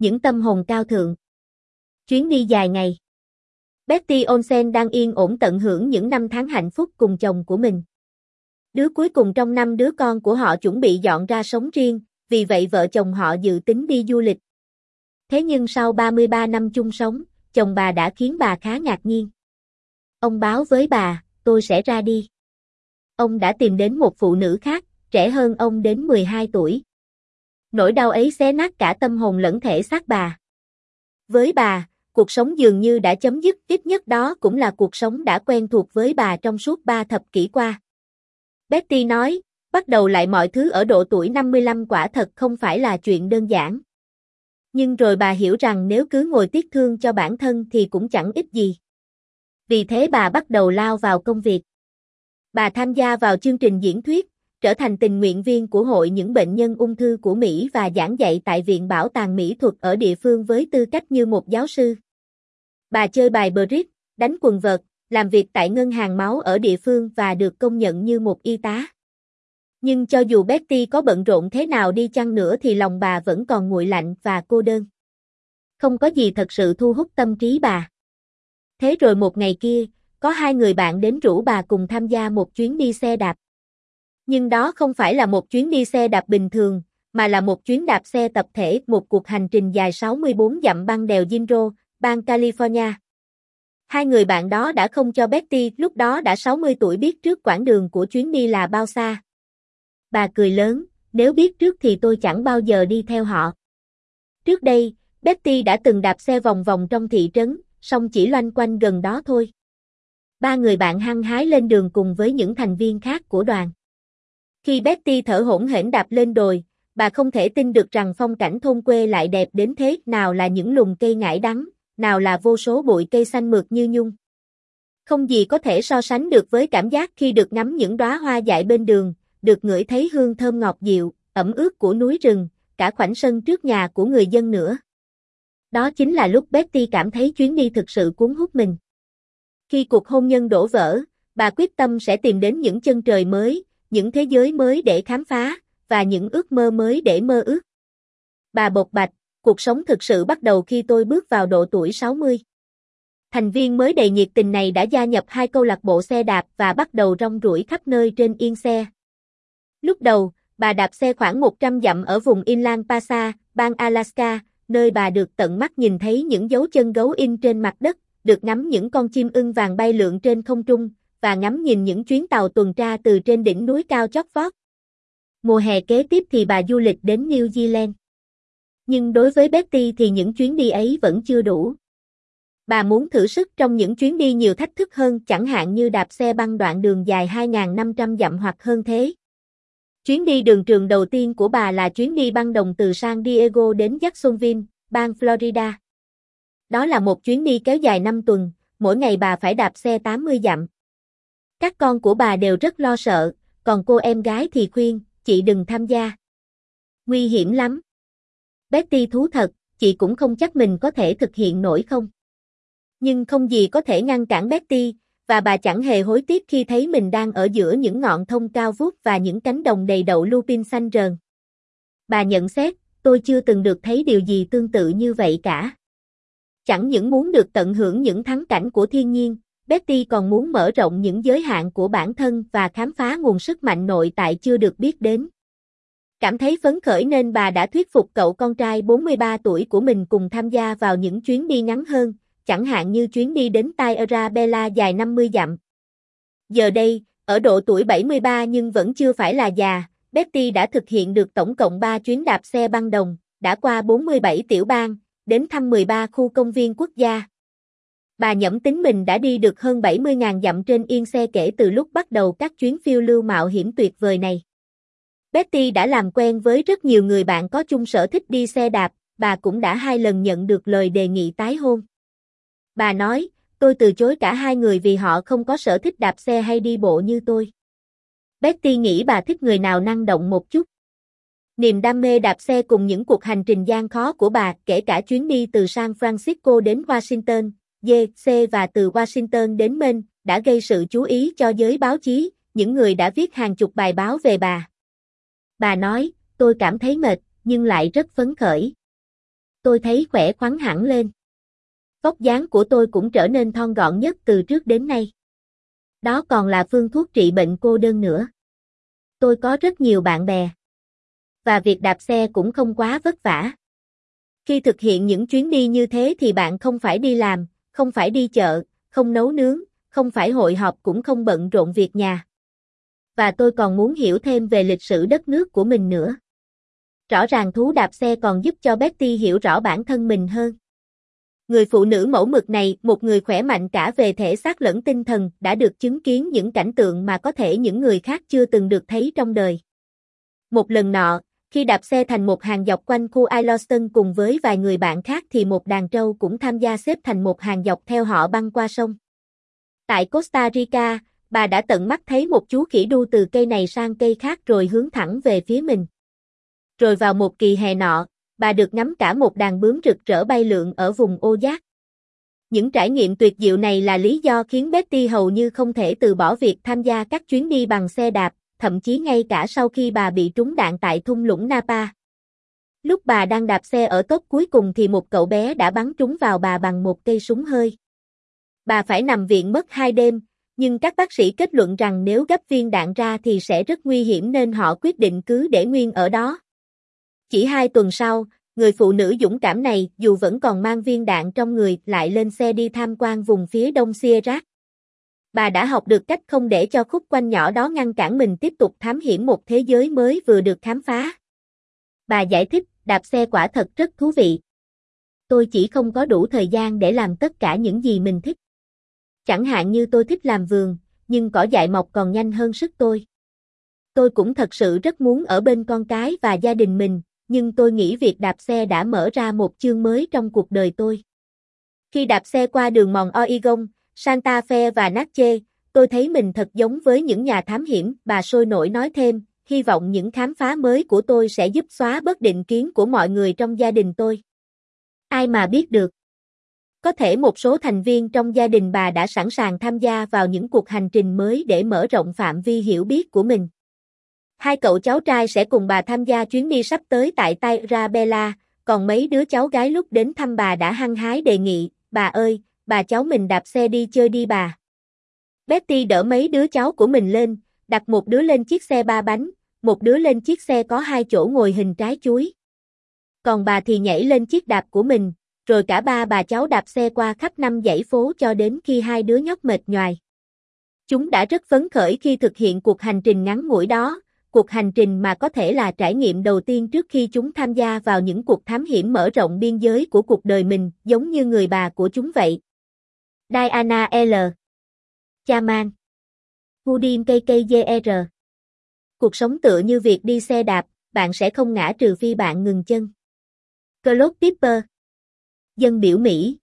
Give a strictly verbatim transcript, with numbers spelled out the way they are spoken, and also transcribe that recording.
những tâm hồn cao thượng. Chuyến đi dài ngày. Betty Olsen đang yên ổn tận hưởng những năm tháng hạnh phúc cùng chồng của mình. Đứa cuối cùng trong năm đứa con của họ chuẩn bị dọn ra sống riêng, vì vậy vợ chồng họ dự tính đi du lịch. Thế nhưng sau ba mươi ba năm chung sống, chồng bà đã khiến bà khá ngạc nhiên. Ông báo với bà, tôi sẽ ra đi. Ông đã tìm đến một phụ nữ khác, trẻ hơn ông đến mười hai tuổi. Nỗi đau ấy xé nát cả tâm hồn lẫn thể xác bà. Với bà, cuộc sống dường như đã chấm dứt, ít nhất đó cũng là cuộc sống đã quen thuộc với bà trong suốt ba thập kỷ qua. Betty nói, bắt đầu lại mọi thứ ở độ tuổi năm mươi lăm quả thật không phải là chuyện đơn giản. Nhưng rồi bà hiểu rằng nếu cứ ngồi tiếc thương cho bản thân thì cũng chẳng ích gì. Vì thế bà bắt đầu lao vào công việc. Bà tham gia vào chương trình diễn thuyết, trở thành tình nguyện viên của Hội những bệnh nhân ung thư của Mỹ và giảng dạy tại Viện Bảo tàng Mỹ thuật ở địa phương với tư cách như một giáo sư. Bà chơi bài bridge, đánh quần vợt, làm việc tại ngân hàng máu ở địa phương và được công nhận như một y tá. Nhưng cho dù Betty có bận rộn thế nào đi chăng nữa thì lòng bà vẫn còn nguội lạnh và cô đơn. Không có gì thật sự thu hút tâm trí bà. Thế rồi một ngày kia, có hai người bạn đến rủ bà cùng tham gia một chuyến đi xe đạp. Nhưng đó không phải là một chuyến đi xe đạp bình thường, mà là một chuyến đạp xe tập thể, một cuộc hành trình dài sáu mươi bốn dặm băng đèo Jindro, bang California. Hai người bạn đó đã không cho Betty, lúc đó đã sáu mươi tuổi, biết trước quãng đường của chuyến đi là bao xa. Bà cười lớn, nếu biết trước thì tôi chẳng bao giờ đi theo họ. Trước đây, Betty đã từng đạp xe vòng vòng trong thị trấn, song chỉ loanh quanh gần đó thôi. Ba người bạn hăng hái lên đường cùng với những thành viên khác của đoàn. Khi Betty thở hổn hển đạp lên đồi, bà không thể tin được rằng phong cảnh thôn quê lại đẹp đến thế, nào là những lùm cây ngải đắng, nào là vô số bụi cây xanh mượt như nhung. Không gì có thể so sánh được với cảm giác khi được ngắm những đóa hoa dại bên đường, được ngửi thấy hương thơm ngọt dịu, ẩm ướt của núi rừng, cả khoảnh sân trước nhà của người dân nữa. Đó chính là lúc Betty cảm thấy chuyến đi thực sự cuốn hút mình. Khi cuộc hôn nhân đổ vỡ, bà quyết tâm sẽ tìm đến những chân trời mới, những thế giới mới để khám phá, và những ước mơ mới để mơ ước. Bà bộc bạch, cuộc sống thực sự bắt đầu khi tôi bước vào độ tuổi sáu mươi. Thành viên mới đầy nhiệt tình này đã gia nhập hai câu lạc bộ xe đạp và bắt đầu rong ruổi khắp nơi trên yên xe. Lúc đầu, bà đạp xe khoảng một trăm dặm ở vùng Inland Pasa, bang Alaska, nơi bà được tận mắt nhìn thấy những dấu chân gấu in trên mặt đất, được ngắm những con chim ưng vàng bay lượn trên không trung, và ngắm nhìn những chuyến tàu tuần tra từ trên đỉnh núi cao chót vót. Mùa hè kế tiếp thì bà du lịch đến New Zealand. Nhưng đối với Betty thì những chuyến đi ấy vẫn chưa đủ. Bà muốn thử sức trong những chuyến đi nhiều thách thức hơn, chẳng hạn như đạp xe băng đoạn đường dài hai nghìn năm trăm dặm hoặc hơn thế. Chuyến đi đường trường đầu tiên của bà là chuyến đi băng đồng từ San Diego đến Jacksonville, bang Florida. Đó là một chuyến đi kéo dài năm tuần, mỗi ngày bà phải đạp xe tám mươi dặm. Các con của bà đều rất lo sợ, còn cô em gái thì khuyên, chị đừng tham gia. Nguy hiểm lắm. Betty thú thật, chị cũng không chắc mình có thể thực hiện nổi không. Nhưng không gì có thể ngăn cản Betty, và bà chẳng hề hối tiếc khi thấy mình đang ở giữa những ngọn thông cao vút và những cánh đồng đầy đậu lupin xanh rờn. Bà nhận xét, tôi chưa từng được thấy điều gì tương tự như vậy cả. Chẳng những muốn được tận hưởng những thắng cảnh của thiên nhiên, Betty còn muốn mở rộng những giới hạn của bản thân và khám phá nguồn sức mạnh nội tại chưa được biết đến. Cảm thấy phấn khởi nên bà đã thuyết phục cậu con trai bốn mươi ba tuổi của mình cùng tham gia vào những chuyến đi ngắn hơn, chẳng hạn như chuyến đi đến Tai Arabella dài năm mươi dặm. Giờ đây, ở độ tuổi bảy mươi ba nhưng vẫn chưa phải là già, Betty đã thực hiện được tổng cộng ba chuyến đạp xe băng đồng, đã qua bốn mươi bảy tiểu bang, đến thăm mười ba khu công viên quốc gia. Bà nhẩm tính mình đã đi được hơn bảy mươi nghìn dặm trên yên xe kể từ lúc bắt đầu các chuyến phiêu lưu mạo hiểm tuyệt vời này. Betty đã làm quen với rất nhiều người bạn có chung sở thích đi xe đạp, bà cũng đã hai lần nhận được lời đề nghị tái hôn. Bà nói, tôi từ chối cả hai người vì họ không có sở thích đạp xe hay đi bộ như tôi. Betty nghĩ bà thích người nào năng động một chút. Niềm đam mê đạp xe cùng những cuộc hành trình gian khó của bà, kể cả chuyến đi từ San Francisco đến Washington, đê xê và từ Washington đến Maine, đã gây sự chú ý cho giới báo chí, những người đã viết hàng chục bài báo về bà. Bà nói, tôi cảm thấy mệt, nhưng lại rất phấn khởi. Tôi thấy khỏe khoắn hẳn lên. Vóc dáng của tôi cũng trở nên thon gọn nhất từ trước đến nay. Đó còn là phương thuốc trị bệnh cô đơn nữa. Tôi có rất nhiều bạn bè. Và việc đạp xe cũng không quá vất vả. Khi thực hiện những chuyến đi như thế thì bạn không phải đi làm, không phải đi chợ, không nấu nướng, không phải hội họp cũng không bận rộn việc nhà. Và tôi còn muốn hiểu thêm về lịch sử đất nước của mình nữa. Rõ ràng thú đạp xe còn giúp cho Betty hiểu rõ bản thân mình hơn. Người phụ nữ mẫu mực này, một người khỏe mạnh cả về thể xác lẫn tinh thần, đã được chứng kiến những cảnh tượng mà có thể những người khác chưa từng được thấy trong đời. Một lần nọ, khi đạp xe thành một hàng dọc quanh khu Yellowstone cùng với vài người bạn khác thì một đàn trâu cũng tham gia xếp thành một hàng dọc theo họ băng qua sông. Tại Costa Rica, bà đã tận mắt thấy một chú khỉ đu từ cây này sang cây khác rồi hướng thẳng về phía mình. Rồi vào một kỳ hè nọ, bà được ngắm cả một đàn bướm rực rỡ bay lượn ở vùng ô giác. Những trải nghiệm tuyệt diệu này là lý do khiến Betty hầu như không thể từ bỏ việc tham gia các chuyến đi bằng xe đạp, thậm chí ngay cả sau khi bà bị trúng đạn tại thung lũng Napa. Lúc bà đang đạp xe ở tốp cuối cùng thì một cậu bé đã bắn trúng vào bà bằng một cây súng hơi. Bà phải nằm viện mất hai đêm, nhưng các bác sĩ kết luận rằng nếu gấp viên đạn ra thì sẽ rất nguy hiểm nên họ quyết định cứ để nguyên ở đó. Chỉ hai tuần sau, người phụ nữ dũng cảm này, dù vẫn còn mang viên đạn trong người, lại lên xe đi tham quan vùng phía đông Sierra. Bà đã học được cách không để cho khúc quanh nhỏ đó ngăn cản mình tiếp tục thám hiểm một thế giới mới vừa được khám phá. Bà giải thích, đạp xe quả thật rất thú vị. Tôi chỉ không có đủ thời gian để làm tất cả những gì mình thích. Chẳng hạn như tôi thích làm vườn, nhưng cỏ dại mọc còn nhanh hơn sức tôi. Tôi cũng thật sự rất muốn ở bên con cái và gia đình mình, nhưng tôi nghĩ việc đạp xe đã mở ra một chương mới trong cuộc đời tôi. Khi đạp xe qua đường mòn Oregon, Santa Fe và Natchez, tôi thấy mình thật giống với những nhà thám hiểm, bà sôi nổi nói thêm, hy vọng những khám phá mới của tôi sẽ giúp xóa bớt định kiến của mọi người trong gia đình tôi. Ai mà biết được. Có thể một số thành viên trong gia đình bà đã sẵn sàng tham gia vào những cuộc hành trình mới để mở rộng phạm vi hiểu biết của mình. Hai cậu cháu trai sẽ cùng bà tham gia chuyến đi sắp tới tại Taira Bella, còn mấy đứa cháu gái lúc đến thăm bà đã hăng hái đề nghị, bà ơi, bà cháu mình đạp xe đi chơi đi bà. Betty đỡ mấy đứa cháu của mình lên, đặt một đứa lên chiếc xe ba bánh, một đứa lên chiếc xe có hai chỗ ngồi hình trái chuối. Còn bà thì nhảy lên chiếc đạp của mình, rồi cả ba bà cháu đạp xe qua khắp năm dãy phố cho đến khi hai đứa nhóc mệt nhoài. Chúng đã rất phấn khởi khi thực hiện cuộc hành trình ngắn ngủi đó, cuộc hành trình mà có thể là trải nghiệm đầu tiên trước khi chúng tham gia vào những cuộc thám hiểm mở rộng biên giới của cuộc đời mình, giống như người bà của chúng vậy. Diana L. Chaman. Hudim K K G R. Cuộc sống tựa như việc đi xe đạp, bạn sẽ không ngã trừ phi bạn ngừng chân. Claude Pipper. Dân biểu Mỹ.